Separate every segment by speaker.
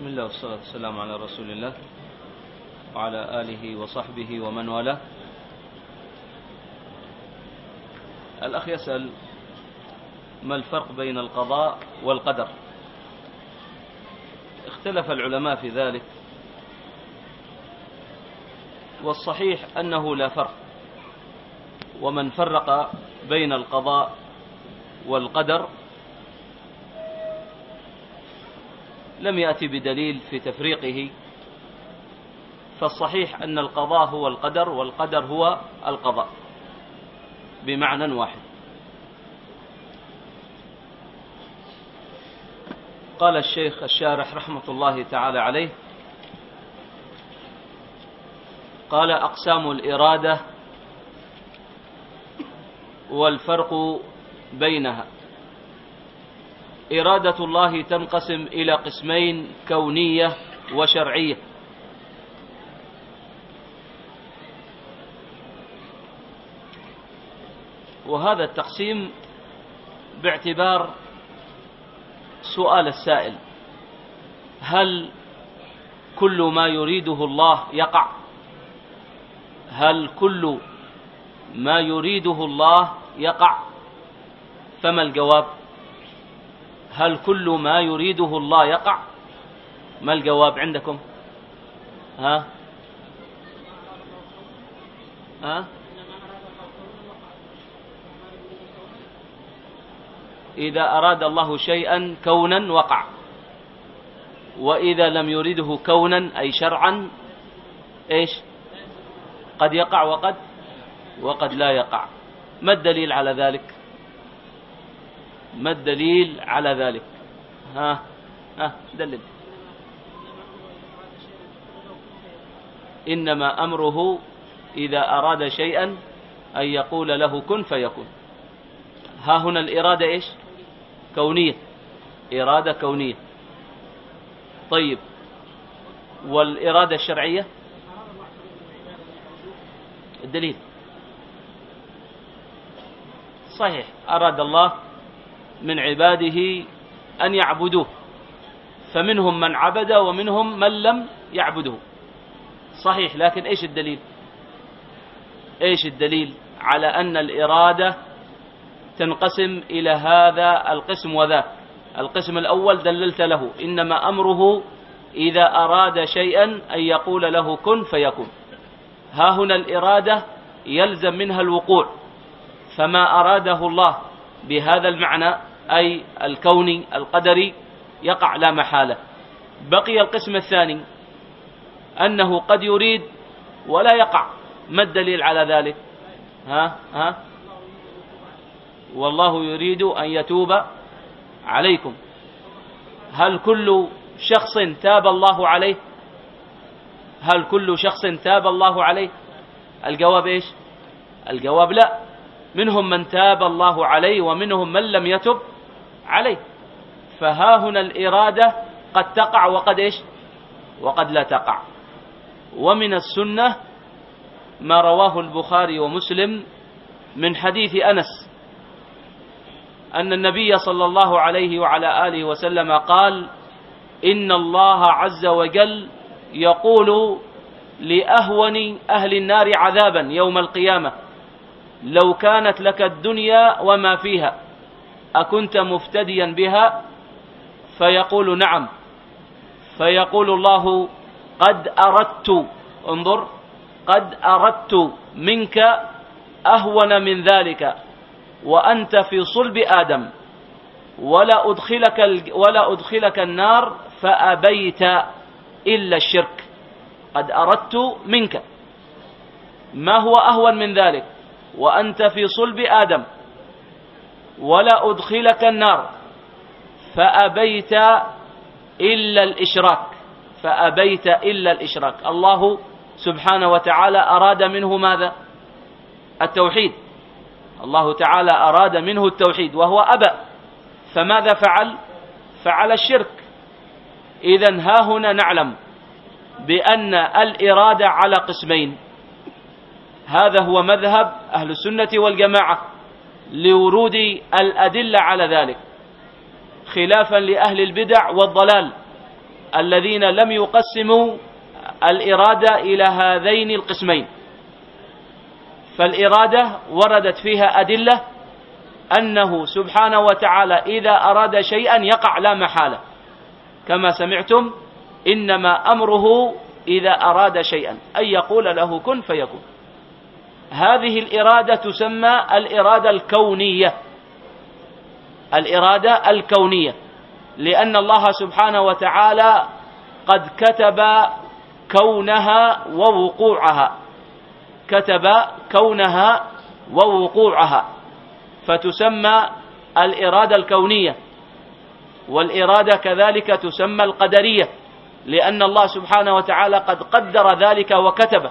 Speaker 1: بسم الله والصلاة والسلام على رسول الله وعلى آله وصحبه ومن والاه. الأخ يسأل: ما الفرق بين القضاء والقدر؟ اختلف العلماء في ذلك، والصحيح أنه لا فرق، ومن فرق بين القضاء والقدر لم يأتي بدليل في تفريقه، فالصحيح أن القضاء هو القدر والقدر هو القضاء بمعنى واحد. قال الشيخ الشارح رحمة الله تعالى عليه: قال: أقسام الإرادة والفرق بينها. إرادة الله تنقسم إلى قسمين: كونية وشرعية. وهذا التقسيم باعتبار سؤال السائل: هل كل ما يريده الله يقع؟ هل كل ما يريده الله يقع؟ فما الجواب؟ هل كل ما يريده الله يقع؟ ما الجواب عندكم؟ ها؟ إذا أراد الله شيئا كونا وقع، وإذا لم يريده كونا أي شرعا إيش؟ قد يقع وقد لا يقع. ما الدليل على ذلك؟ ما الدليل على ذلك؟ دلل. إنما أمره إذا أراد شيئا أن يقول له كن فيكون. ها هنا الإرادة إيش؟ كونية، إرادة كونية. طيب، والإرادة الشرعية؟ الدليل صحيح، أراد الله من عباده أن يعبدوه، فمنهم من عبد ومنهم من لم يعبده، صحيح. لكن إيش الدليل؟ إيش الدليل على أن الإرادة تنقسم إلى هذا القسم وذاك؟ القسم الأول دللت له: إنما أمره إذا أراد شيئا أن يقول له كن فيكون. ها هنا الإرادة يلزم منها الوقوع، فما أراده الله بهذا المعنى أي الكوني القدري يقع لا محالة. بقي القسم الثاني أنه قد يريد ولا يقع. ما الدليل على ذلك؟ والله يريد أن يتوب عليكم. هل كل شخص تاب الله عليه؟ هل كل شخص تاب الله عليه؟ الجواب إيش؟ الجواب لا. منهم من تاب الله عليه ومنهم من لم يتب عليه. فها هنا الإرادة قد تقع وقد إيش؟ وقد لا تقع. ومن السنة ما رواه البخاري ومسلم من حديث أنس أن النبي صلى الله عليه وعلى آله وسلم قال: إن الله عز وجل يقول لأهون أهل النار عذابا يوم القيامة: لو كانت لك الدنيا وما فيها أكنت مفتديا بها؟ فيقول: نعم. فيقول الله: قد أردت، انظر، قد أردت منك أهون من ذلك وأنت في صلب آدم، ولا أدخلك النار فأبيت إلا الشرك. قد أردت منك، ما هو أهون من ذلك؟ وأنت في صلب آدم، ولا أدخلك النار فأبيت إلا الإشراك. فأبيت إلا الإشراك. الله سبحانه وتعالى أراد منه ماذا؟ التوحيد. الله تعالى أراد منه التوحيد وهو أبى، فماذا فعل؟ فعل الشرك. إذن ها هنا نعلم بأن الإرادة على قسمين. هذا هو مذهب أهل السنة والجماعة لورود الأدلة على ذلك، خلافا لأهل البدع والضلال الذين لم يقسموا الإرادة إلى هذين القسمين. فالإرادة وردت فيها أدلة أنه سبحانه وتعالى إذا أراد شيئا يقع لا محالة، كما سمعتم إنما أمره إذا أراد شيئا أن يقول له كن فيكون. هذه الإرادة تسمى الإرادة الكونية، الإرادة الكونية، لأن الله سبحانه وتعالى قد كتب كونها ووقوعها، كتب كونها ووقوعها، فتسمى الإرادة الكونية. والإرادة كذلك تسمى القدرية، لأن الله سبحانه وتعالى قد قدر ذلك وكتبه.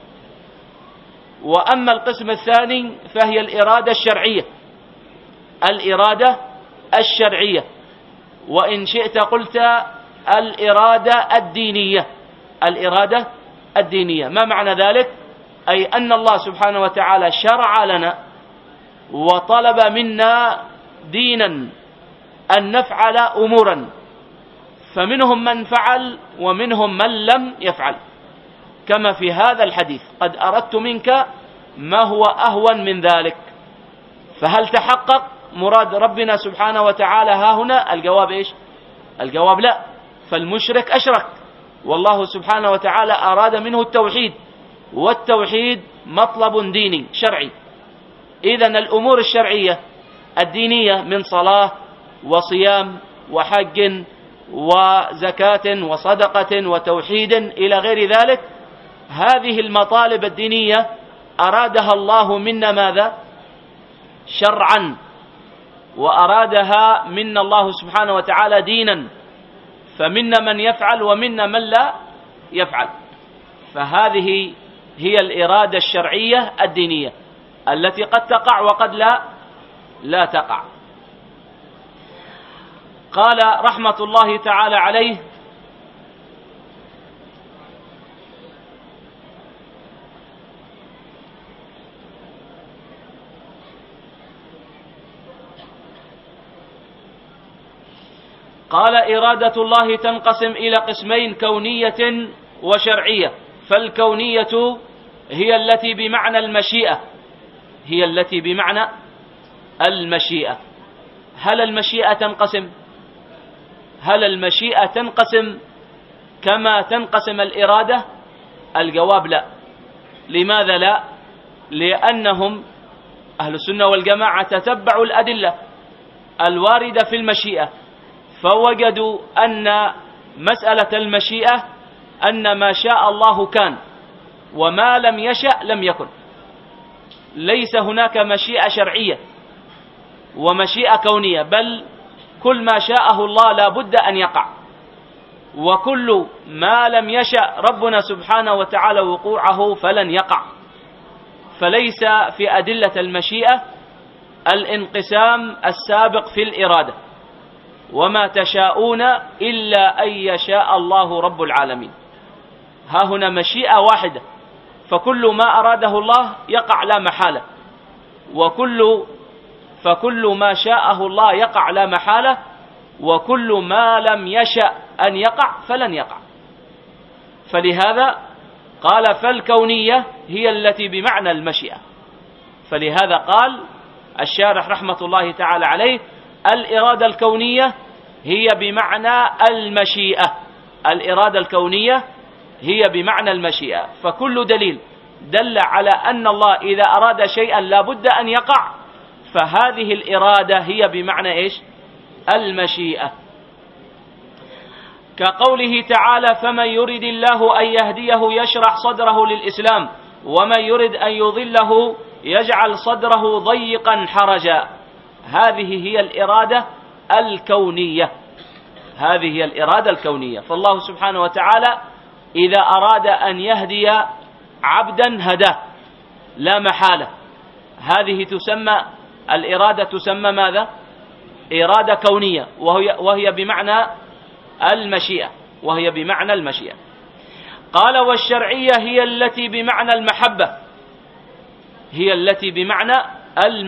Speaker 1: وأما القسم الثاني فهي الإرادة الشرعية، الإرادة الشرعية، وإن شئت قلت الإرادة الدينية، الإرادة الدينية. ما معنى ذلك؟ أي أن الله سبحانه وتعالى شرع لنا وطلب منا دينا أن نفعل أمورا، فمنهم من فعل ومنهم من لم يفعل، كما في هذا الحديث: قد أردت منك ما هو أهون من ذلك. فهل تحقق مراد ربنا سبحانه وتعالى ها هنا؟ الجواب إيش؟ الجواب لا. فالمشرك أشرك، والله سبحانه وتعالى أراد منه التوحيد، والتوحيد مطلب ديني شرعي. إذن الأمور الشرعية الدينية من صلاة وصيام وحج وزكاة وصدقة وتوحيد إلى غير ذلك، هذه المطالب الدينية أرادها الله منا ماذا؟ شرعا، وأرادها منا الله سبحانه وتعالى دينا، فمنا من يفعل ومنا من لا يفعل. فهذه هي الإرادة الشرعية الدينية التي قد تقع وقد لا تقع. قال رحمة الله تعالى عليه: قال: إرادة الله تنقسم إلى قسمين: كونية وشرعية. فالكونية هي التي بمعنى المشيئة، هي التي بمعنى المشيئة. هل المشيئة تنقسم؟ هل المشيئة تنقسم كما تنقسم الإرادة؟ الجواب لا. لماذا لا؟ لأنهم أهل السنة والجماعة تتبعوا الأدلة الواردة في المشيئة، فوجدوا أن مسألة المشيئة أن ما شاء الله كان، وما لم يشأ لم يكن. ليس هناك مشيئة شرعية ومشيئة كونية، بل كل ما شاءه الله لا بد أن يقع، وكل ما لم يشأ ربنا سبحانه وتعالى وقوعه فلن يقع. فليس في أدلة المشيئة الانقسام السابق في الإرادة: وما تشاءون إلا أن يشاء الله رب العالمين. ها هنا مشيئة واحدة، فكل ما أراده الله يقع لا محالة، فكل ما شاءه الله يقع لا محالة، وكل ما لم يشأ أن يقع فلن يقع. فلهذا قال: فالكونية هي التي بمعنى المشيئة. فلهذا قال الشارح رحمة الله تعالى عليه: الإرادة الكونية هي بمعنى المشيئة، الإرادة الكونية هي بمعنى المشيئة. فكل دليل دل على أن الله إذا أراد شيئا لا بد أن يقع، فهذه الإرادة هي بمعنى إيش؟ المشيئة. كقوله تعالى: فمن يرد الله أن يهديه يشرح صدره للإسلام، ومن يرد أن يضله يجعل صدره ضيقا حرجا. هذه هي الإرادة الكونية، هذه هي الإرادة الكونية. فالله سبحانه وتعالى إذا أراد أن يهدي عبدا هداه لا محالة. هذه تسمى الإرادة، تسمى ماذا؟ إرادة كونية، وهي بمعنى المشيئة، وهي بمعنى المشيئة. قال: والشرعية هي التي بمعنى المحبة، هي التي بمعنى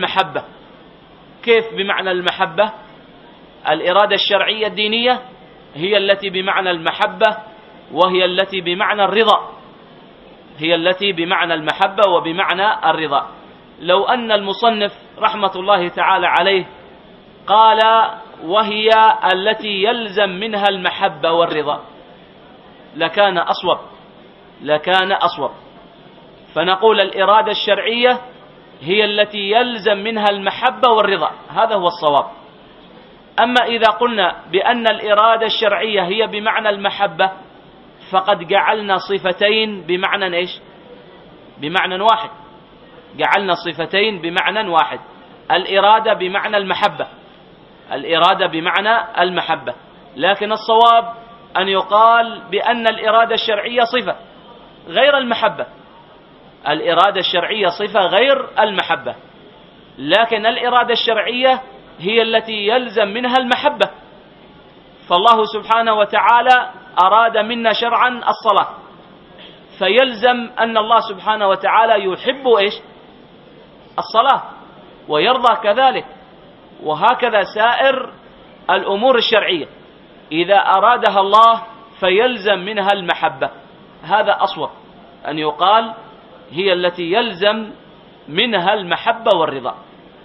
Speaker 1: المحبة. كيف بمعنى المحبة؟ الإرادة الشرعية الدينية هي التي بمعنى المحبة، وهي التي بمعنى الرضا، هي التي بمعنى المحبة وبمعنى الرضا. لو أن المصنف رحمة الله تعالى عليه قال وهي التي يلزم منها المحبة والرضا لكان أصوب، لكان أصوب. فنقول الإرادة الشرعية هي التي يلزم منها المحبة والرضا، هذا هو الصواب. أما إذا قلنا بأن الإرادة الشرعية هي بمعنى المحبة فقد جعلنا صفتين بمعنى إيش؟ بمعنى واحد، جعلنا صفتين بمعنى واحد، الإرادة بمعنى المحبة، الإرادة بمعنى المحبة. لكن الصواب أن يقال بأن الإرادة الشرعية صفة غير المحبة، الإرادة الشرعية صفة غير المحبة، لكن الإرادة الشرعية هي التي يلزم منها المحبة. فالله سبحانه وتعالى أراد منا شرعا الصلاة، فيلزم أن الله سبحانه وتعالى يحب إيش؟ الصلاة ويرضى كذلك. وهكذا سائر الأمور الشرعية إذا أرادها الله فيلزم منها المحبة، هذا أصوب أن يقال هي التي يلزم منها المحبة والرضا.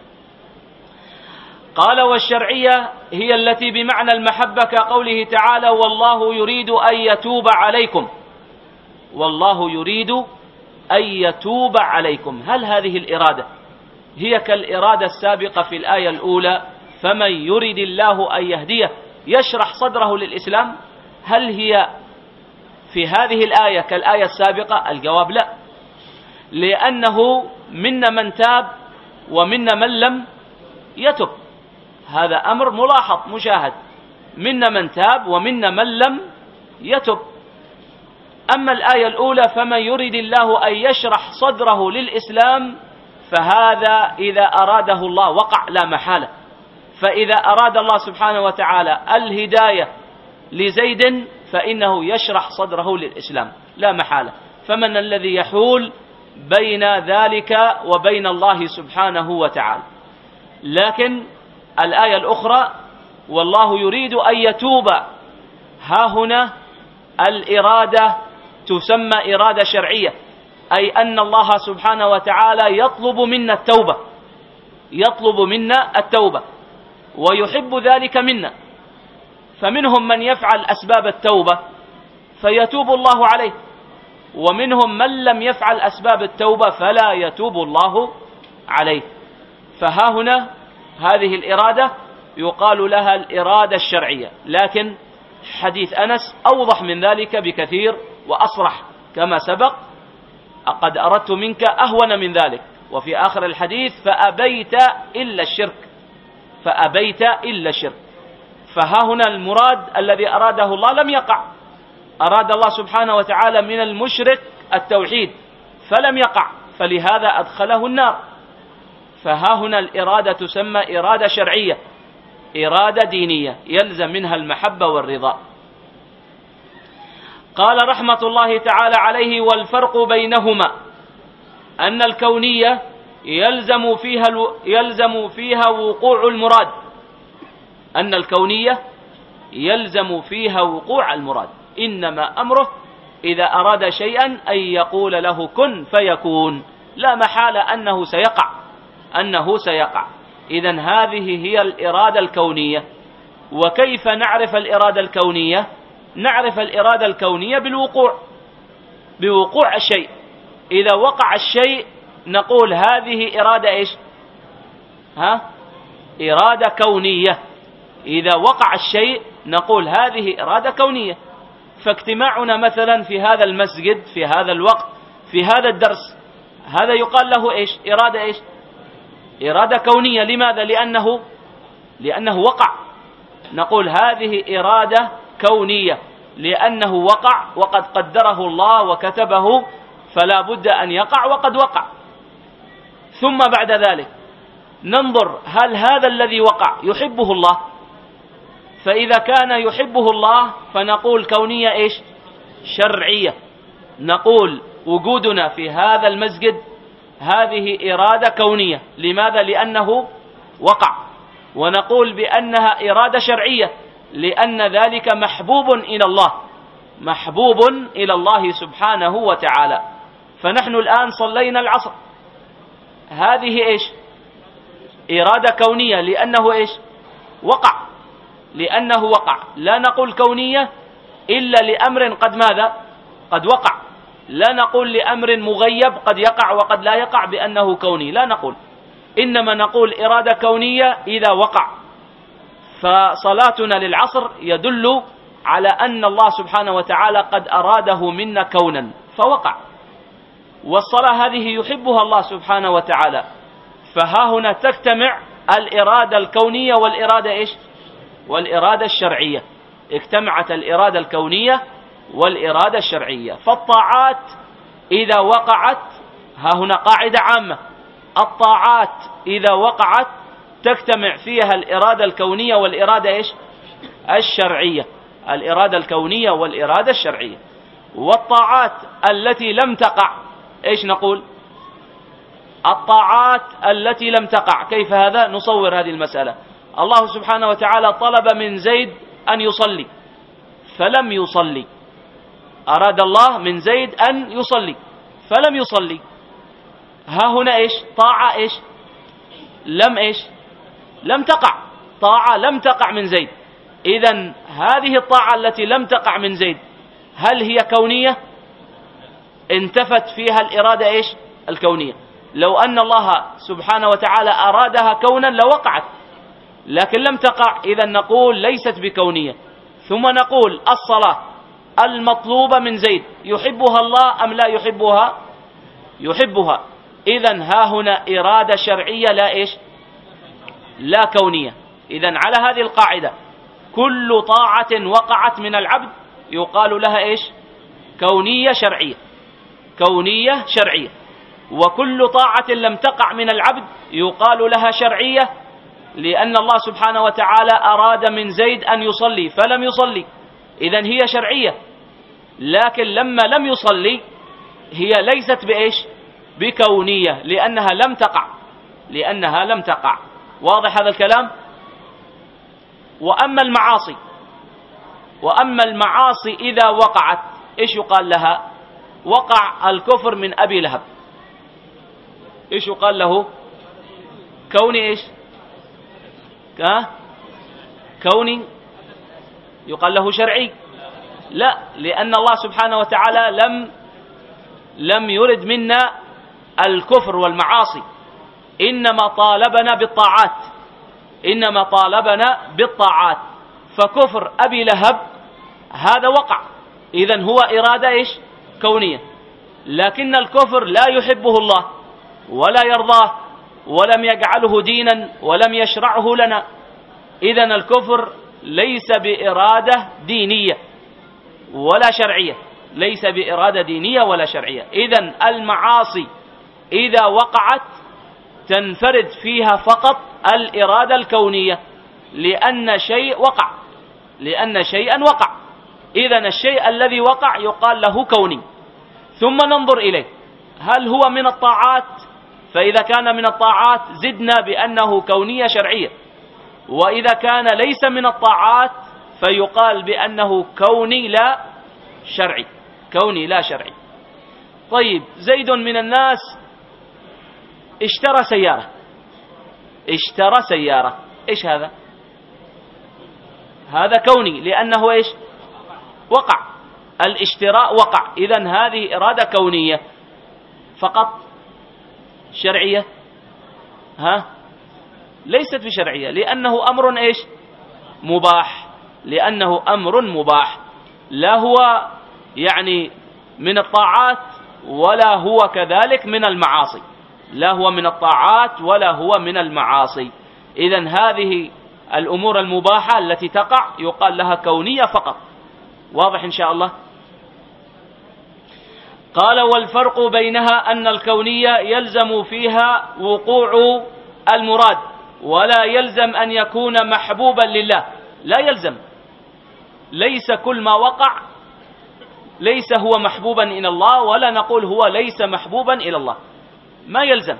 Speaker 1: قال والشرعية هي التي بمعنى المحبة كقوله تعالى والله يريد أن يتوب عليكم، والله يريد أن يتوب عليكم. هل هذه الإرادة هي كالإرادة السابقة في الآية الأولى فمن يريد الله أن يهديه يشرح صدره للإسلام؟ هل هي في هذه الآية كالآية السابقة؟ الجواب لا، لأنه منا من تاب ومنا من لم يتب، هذا أمر ملاحظ مشاهد، منا من تاب ومنا من لم يتب. أما الآية الأولى فمن يريد الله أن يشرح صدره للإسلام فهذا إذا أراده الله وقع لا محالة. فإذا أراد الله سبحانه وتعالى الهداية لزيد فإنه يشرح صدره للإسلام لا محالة. فمن الذي يحول بين ذلك وبين الله سبحانه وتعالى؟ لكن الآية الأخرى والله يريد أن يتوب، ها هنا الإرادة تسمى إرادة شرعية، أي أن الله سبحانه وتعالى يطلب منا التوبة، يطلب منا التوبة ويحب ذلك منا. فمنهم من يفعل أسباب التوبة فيتوب الله عليه، ومنهم من لم يفعل أسباب التوبة فلا يتوب الله عليه. فها هنا هذه الإرادة يقال لها الإرادة الشرعية. لكن حديث أنس أوضح من ذلك بكثير وأصرح كما سبق قد أردت منك أهون من ذلك، وفي آخر الحديث فأبيت إلا الشرك، فأبيت إلا الشرك. فها هنا المراد الذي أراده الله لم يقع، أراد الله سبحانه وتعالى من المشرك التوحيد فلم يقع، فلهذا أدخله النار. فها هنا الإرادة تسمى إرادة شرعية، إرادة دينية يلزم منها المحبة والرضا. قال رحمة الله تعالى عليه والفرق بينهما أن الكونية يلزم فيها وقوع المراد، أن الكونية يلزم فيها وقوع المراد، إنما أمره إذا أراد شيئا أن يقول له كن فيكون، لا محالة أنه سيقع، أنه سيقع. إذن هذه هي الإرادة الكونية. وكيف نعرف الإرادة الكونية؟ نعرف الإرادة الكونية بالوقوع، بوقوع الشيء. إذا وقع الشيء نقول هذه إرادة إيش؟ إرادة كونية. إذا وقع الشيء نقول هذه إرادة كونية. فاجتماعنا مثلا في هذا المسجد في هذا الوقت في هذا الدرس هذا يقال له إيش؟ إرادة إيش؟ إرادة كونية. لماذا؟ لأنه وقع. نقول هذه إرادة كونية لأنه وقع وقد قدره الله وكتبه فلا بد أن يقع وقد وقع. ثم بعد ذلك ننظر هل هذا الذي وقع يحبه الله؟ فإذا كان يحبه الله فنقول كونية إيش؟ شرعية. نقول وجودنا في هذا المسجد هذه إرادة كونية. لماذا؟ لأنه وقع. ونقول بأنها إرادة شرعية لأن ذلك محبوب إلى الله، محبوب إلى الله سبحانه وتعالى. فنحن الآن صلينا العصر، هذه إيش؟ إرادة كونية، لأنه إيش؟ وقع، لأنه وقع. لا نقول كونية إلا لأمر قد ماذا؟ قد وقع. لا نقول لأمر مغيب قد يقع وقد لا يقع بأنه كوني، لا نقول، إنما نقول إرادة كونية إذا وقع. فصلاتنا للعصر يدل على أن الله سبحانه وتعالى قد أراده منا كونا فوقع، والصلاة هذه يحبها الله سبحانه وتعالى. فها هنا تجتمع الإرادة الكونية والإرادة إيش؟ والإرادة الشرعية. اجتمعت الإرادة الكونية والإرادة الشرعية. فالطاعات إذا وقعت، ها هنا قاعدة عامة، الطاعات إذا وقعت تجتمع فيها الإرادة الكونية والإرادة إيش؟ الشرعية. الإرادة الكونية والإرادة الشرعية. والطاعات التي لم تقع إيش نقول؟ الطاعات التي لم تقع. كيف هذا؟ نصور هذه المسألة. الله سبحانه وتعالى طلب من زيد أن يصلي فلم يصلي، أراد الله من زيد أن يصلي فلم يصلي. ها هنا إيش؟ طاعة إيش؟ لم إيش؟ لم تقع، طاعة لم تقع من زيد. إذن هذه الطاعة التي لم تقع من زيد هل هي كونية؟ انتفت فيها الإرادة إيش؟ الكونية. لو أن الله سبحانه وتعالى أرادها كونا لوقعت، لكن لم تقع، إذن نقول ليست بكونية. ثم نقول الصلاة المطلوبة من زيد يحبها الله أم لا يحبها؟ يحبها. إذن ها هنا إرادة شرعية لا إيش؟ لا كونية. إذن على هذه القاعدة كل طاعة وقعت من العبد يقال لها إيش؟ كونية شرعية، كونية شرعية. وكل طاعة لم تقع من العبد يقال لها شرعية، لأن الله سبحانه وتعالى أراد من زيد أن يصلي فلم يصلي، إذن هي شرعية. لكن لما لم يصلي هي ليست بإيش؟ بكونية، لأنها لم تقع، لأنها لم تقع. واضح هذا الكلام؟ وأما المعاصي، وأما المعاصي إذا وقعت إيش يقال لها؟ وقع الكفر من أبي لهب، إيش يقال له؟ كوني إيش؟ كوني يقال له شرعي؟ لا، لأن الله سبحانه وتعالى لم يرد منا الكفر والمعاصي، إنما طالبنا بالطاعات، إنما طالبنا بالطاعات. فكفر أبي لهب هذا وقع، إذن هو إرادة إيش؟ كونية. لكن الكفر لا يحبه الله ولا يرضاه ولم يجعله دينا ولم يشرعه لنا، إذن الكفر ليس بإرادة دينية ولا شرعية، ليس بإرادة دينية ولا شرعية. إذن المعاصي إذا وقعت تنفرد فيها فقط الإرادة الكونية، لأن شيء وقع، لأن شيئا وقع. إذن الشيء الذي وقع يقال له كوني. ثم ننظر إليه هل هو من الطاعات، فإذا كان من الطاعات زدنا بأنه كونية شرعية، وإذا كان ليس من الطاعات فيقال بأنه كوني لا شرعي، كوني لا شرعي. طيب، زيد من الناس اشترى سيارة، اشترى سيارة، إيش هذا؟ هذا كوني، لأنه إيش؟ وقع، الاشتراء وقع. إذن هذه إرادة كونية فقط، شرعية ليست بشرعية، لأنه أمر إيش؟ مباح، لأنه أمر مباح، لا هو يعني من الطاعات ولا هو كذلك من المعاصي، لا هو من الطاعات ولا هو من المعاصي. إذن هذه الأمور المباحة التي تقع يقال لها كونية فقط. واضح إن شاء الله؟ قال: والفرق بينها أن الكونية يلزم فيها وقوع المراد، ولا يلزم أن يكون محبوبا لله. لا يلزم، ليس كل ما وقع ليس هو محبوبا إلى الله، ولا نقول هو ليس محبوبا إلى الله، ما يلزم.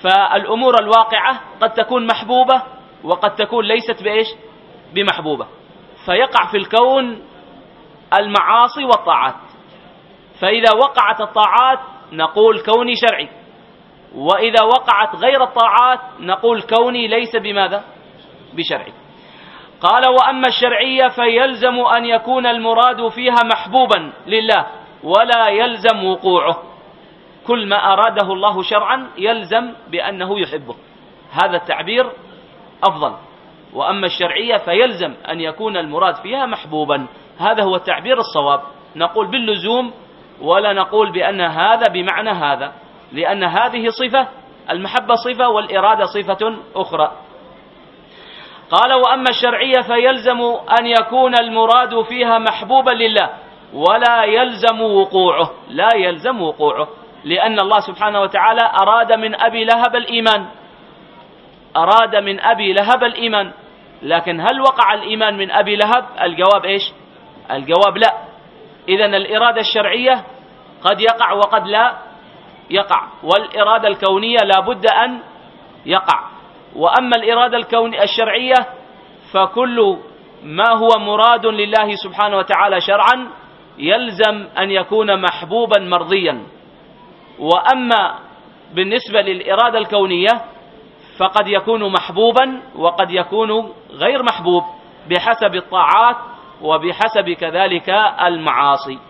Speaker 1: فالأمور الواقعة قد تكون محبوبة وقد تكون ليست بإيش؟ بمحبوبة. فيقع في الكون المعاصي والطاعات. فإذا وقعت الطاعات نقول كوني شرعي، وإذا وقعت غير الطاعات نقول كوني ليس بماذا؟ بشرعي. قال: وأما الشرعية فيلزم أن يكون المراد فيها محبوبا لله ولا يلزم وقوعه. كل ما أراده الله شرعا يلزم بأنه يحبه، هذا التعبير أفضل. وأما الشرعية فيلزم أن يكون المراد فيها محبوبا، هذا هو التعبير الصواب. نقول باللزوم ولا نقول بأن هذا بمعنى هذا، لأن هذه صفة، المحبة صفة والإرادة صفة أخرى. قال: وأما الشرعية فيلزم أن يكون المراد فيها محبوبا لله ولا يلزم وقوعه، لا يلزم وقوعه، لأن الله سبحانه وتعالى أراد من أبي لهب الإيمان، أراد من أبي لهب الإيمان، لكن هل وقع الإيمان من أبي لهب؟ الجواب إيش؟ الجواب لا. إذن الإرادة الشرعية قد يقع وقد لا يقع، والإرادة الكونية لا بد أن يقع. وأما الإرادة الشرعية فكل ما هو مراد لله سبحانه وتعالى شرعا يلزم أن يكون محبوبا مرضيا. وأما بالنسبة للإرادة الكونية فقد يكون محبوبا وقد يكون غير محبوب بحسب الطاعات وبحسب كذلك المعاصي.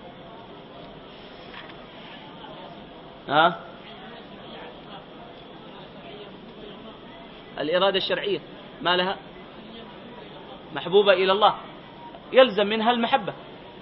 Speaker 1: الإرادة الشرعية ما لها؟ محبوبة إلى الله، يلزم منها المحبة.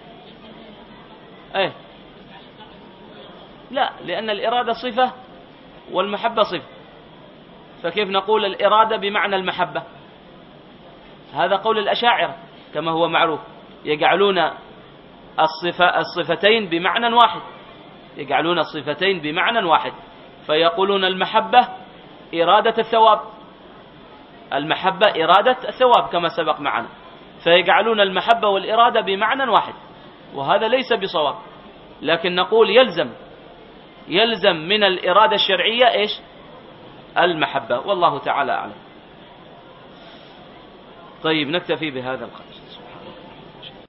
Speaker 1: لا، لأن الإرادة صفة والمحبة صفة، فكيف نقول الإرادة بمعنى المحبة؟ هذا قول الأشاعرة كما هو معروف، يجعلون الصفتين بمعنى واحد، يجعلون الصفتين بمعنى واحد، فيقولون المحبة إرادة الثواب، المحبة إرادة الثواب كما سبق معنا، فيجعلون المحبة والإرادة بمعنى واحد، وهذا ليس بصواب. لكن نقول يلزم من الإرادة الشرعية إيش؟ المحبة، والله تعالى أعلم. طيب، نكتفي بهذا القدر.